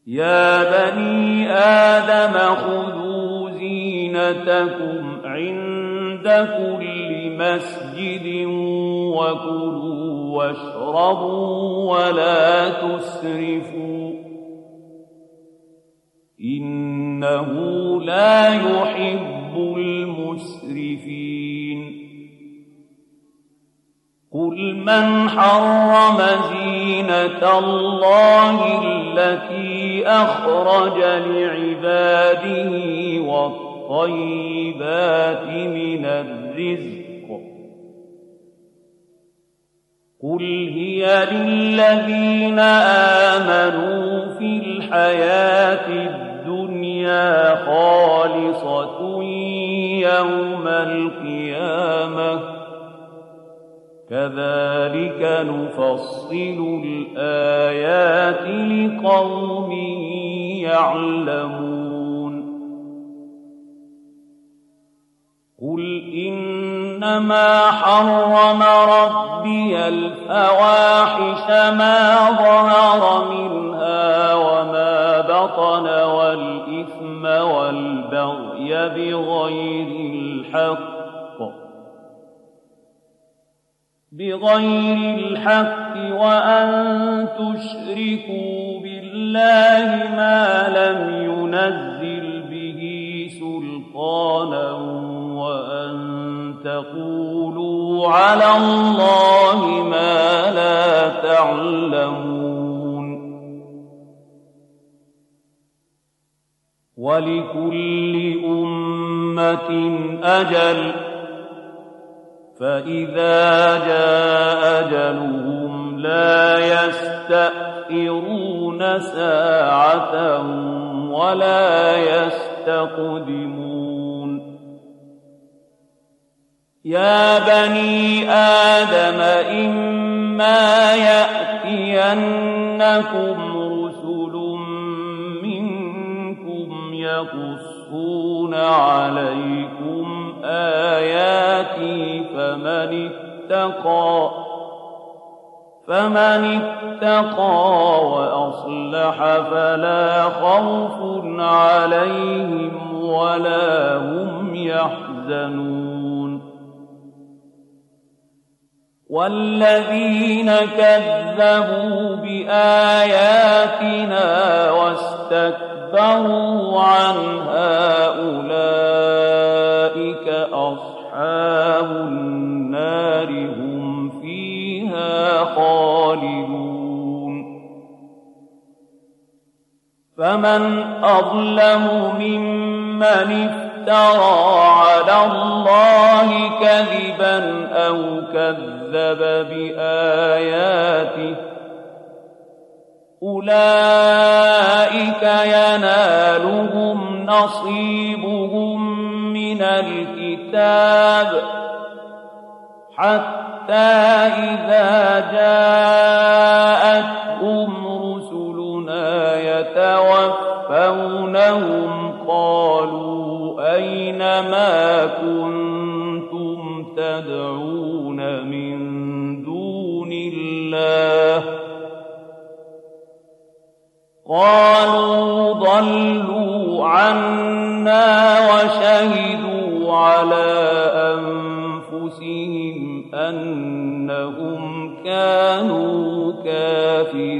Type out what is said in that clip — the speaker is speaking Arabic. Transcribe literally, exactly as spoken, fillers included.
يا بني آدم خذوا زينتكم عند كل مسجد وكلوا واشربوا ولا تسرفوا إنه لا يحب المسرفين قل من حرم زينة الله التي أخرج لعباده والطيبات من الرزق قل هي للذين آمنوا في الحياة الدنيا خالصة يوم القيامة كذلك نفصل الآيات لقوم يعلمون قل إنما حرم ربي الفواحش ما ظهر منها وما بطن والإثم والبغي بغير الحق بغير الحق وأن تشركوا بالله ما لم ينزل به سلطانا وأن تقولوا على الله ما لا تعلمون ولكل أمة أجل فإذا جاء أجلهم لا يستأخرون ساعة ولا يستقدمون يا بني آدم إما يأتينكم رسل منكم يقصون عليكم آياتي فمن اتقى فمن اتقى وأصلح فلا خوف عليهم ولا هم يحزنون والذين كذبوا بآياتنا واستكبروا عنها أولئك أصحاب النار هم فيها خالدون فمن أظلم ممن افترى على الله كذبا أو كذب بآياته أولئك ينالهم نصيبهم من الكتاب حتى إذا جاءتهم رسلنا يتوفونهم قالوا أين ما كنتم تدعون من دون الله قالوا ضلوا عنا وشهدوا على أنفسهم أنهم كانوا كافرين